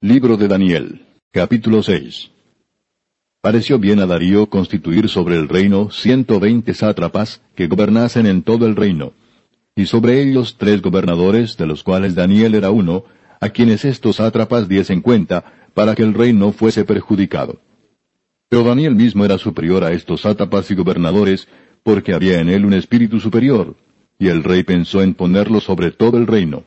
Libro de Daniel, capítulo 6. Pareció bien a Darío constituir sobre el reino 120 sátrapas que gobernasen en todo el reino, y sobre ellos 3 gobernadores, de los cuales Daniel era uno, a quienes estos sátrapas diesen cuenta, para que el rey no fuese perjudicado. Pero Daniel mismo era superior a estos sátrapas y gobernadores, porque había en él un espíritu superior, y el rey pensó en ponerlo sobre todo el reino.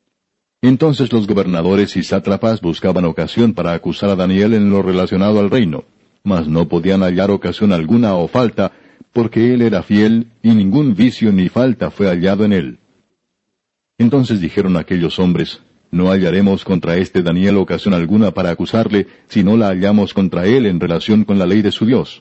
Entonces los gobernadores y sátrapas buscaban ocasión para acusar a Daniel en lo relacionado al reino, mas no podían hallar ocasión alguna o falta, porque él era fiel, y ningún vicio ni falta fue hallado en él. Entonces dijeron aquellos hombres, no hallaremos contra este Daniel ocasión alguna para acusarle, si no la hallamos contra él en relación con la ley de su Dios.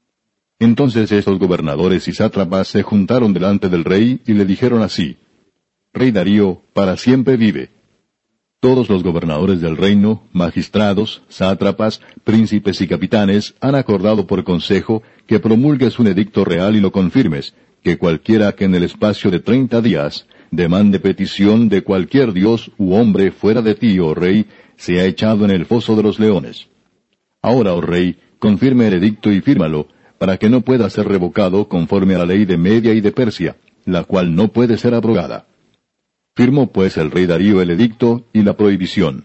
Entonces estos gobernadores y sátrapas se juntaron delante del rey y le dijeron así, Rey Darío, para siempre vive. Todos los gobernadores del reino, magistrados, sátrapas, príncipes y capitanes han acordado por consejo que promulgues un edicto real y lo confirmes, que cualquiera que en el espacio de 30 días demande petición de cualquier dios u hombre fuera de ti, oh rey, sea echado en el foso de los leones. Ahora, oh rey, confirme el edicto y fírmalo, para que no pueda ser revocado conforme a la ley de Media y de Persia, la cual no puede ser abrogada. Firmó pues el rey Darío el edicto y la prohibición.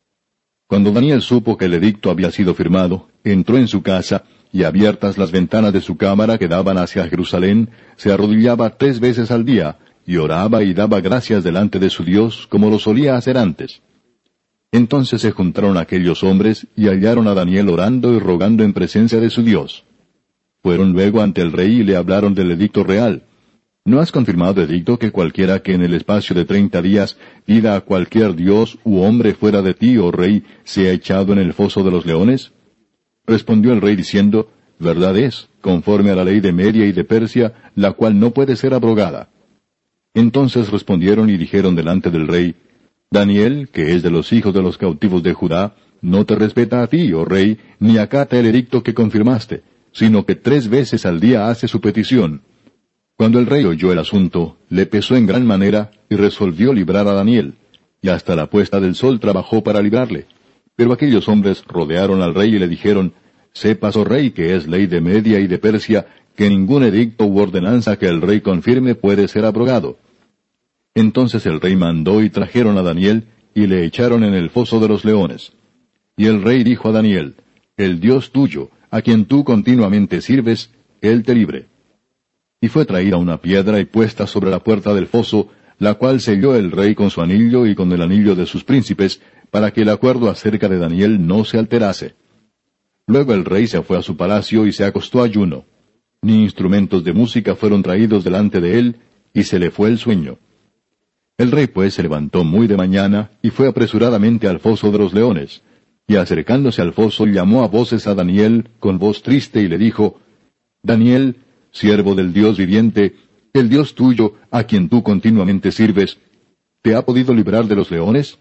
Cuando Daniel supo que el edicto había sido firmado, entró en su casa, y abiertas las ventanas de su cámara que daban hacia Jerusalén, se arrodillaba 3 veces al día, y oraba y daba gracias delante de su Dios, como lo solía hacer antes. Entonces se juntaron aquellos hombres, y hallaron a Daniel orando y rogando en presencia de su Dios. Fueron luego ante el rey y le hablaron del edicto real. ¿No has confirmado edicto que cualquiera que en el espacio de 30 días pida a cualquier dios u hombre fuera de ti, oh rey, sea echado en el foso de los leones? Respondió el rey diciendo, verdad es, conforme a la ley de Media y de Persia, la cual no puede ser abrogada. Entonces respondieron y dijeron delante del rey, Daniel, que es de los hijos de los cautivos de Judá, no te respeta a ti, oh rey, ni acata el edicto que confirmaste, sino que 3 veces al día hace su petición. Cuando el rey oyó el asunto, le pesó en gran manera, y resolvió librar a Daniel, y hasta la puesta del sol trabajó para librarle. Pero aquellos hombres rodearon al rey y le dijeron, sepas, oh rey, que es ley de Media y de Persia, que ningún edicto u ordenanza que el rey confirme puede ser abrogado. Entonces el rey mandó y trajeron a Daniel, y le echaron en el foso de los leones. Y el rey dijo a Daniel, el Dios tuyo, a quien tú continuamente sirves, él te libre. Y fue traída una piedra y puesta sobre la puerta del foso, la cual selló el rey con su anillo y con el anillo de sus príncipes, para que el acuerdo acerca de Daniel no se alterase. Luego el rey se fue a su palacio y se acostó ayuno. Ni instrumentos de música fueron traídos delante de él, y se le fue el sueño. El rey pues se levantó muy de mañana, y fue apresuradamente al foso de los leones. Y acercándose al foso llamó a voces a Daniel con voz triste y le dijo, Daniel, siervo del Dios viviente, el Dios tuyo, a quien tú continuamente sirves, ¿te ha podido librar de los leones?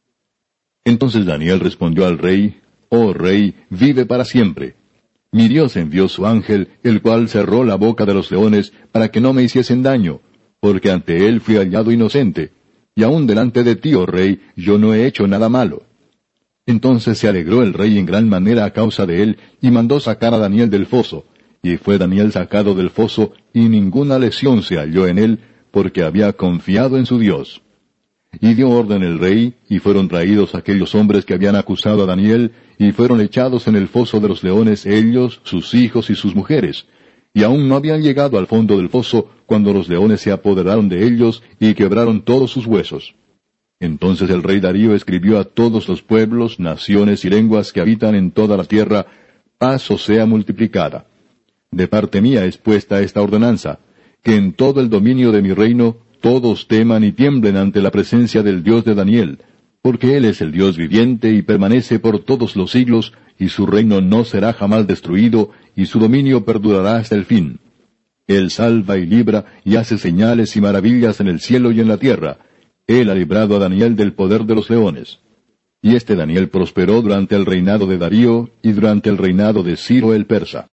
Entonces Daniel respondió al rey, Oh rey, vive para siempre. Mi Dios envió su ángel, el cual cerró la boca de los leones, para que no me hiciesen daño, porque ante él fui hallado inocente, y aun delante de ti, oh rey, yo no he hecho nada malo. Entonces se alegró el rey en gran manera a causa de él, y mandó sacar a Daniel del foso. Y fue Daniel sacado del foso, y ninguna lesión se halló en él, porque había confiado en su Dios. Y dio orden el rey, y fueron traídos aquellos hombres que habían acusado a Daniel, y fueron echados en el foso de los leones ellos, sus hijos y sus mujeres. Y aún no habían llegado al fondo del foso, cuando los leones se apoderaron de ellos, y quebraron todos sus huesos. Entonces el rey Darío escribió a todos los pueblos, naciones y lenguas que habitan en toda la tierra, paz os sea multiplicada. De parte mía es puesta esta ordenanza, que en todo el dominio de mi reino todos teman y tiemblen ante la presencia del Dios de Daniel, porque Él es el Dios viviente y permanece por todos los siglos, y su reino no será jamás destruido, y su dominio perdurará hasta el fin. Él salva y libra, y hace señales y maravillas en el cielo y en la tierra. Él ha librado a Daniel del poder de los leones. Y este Daniel prosperó durante el reinado de Darío, y durante el reinado de Ciro el persa.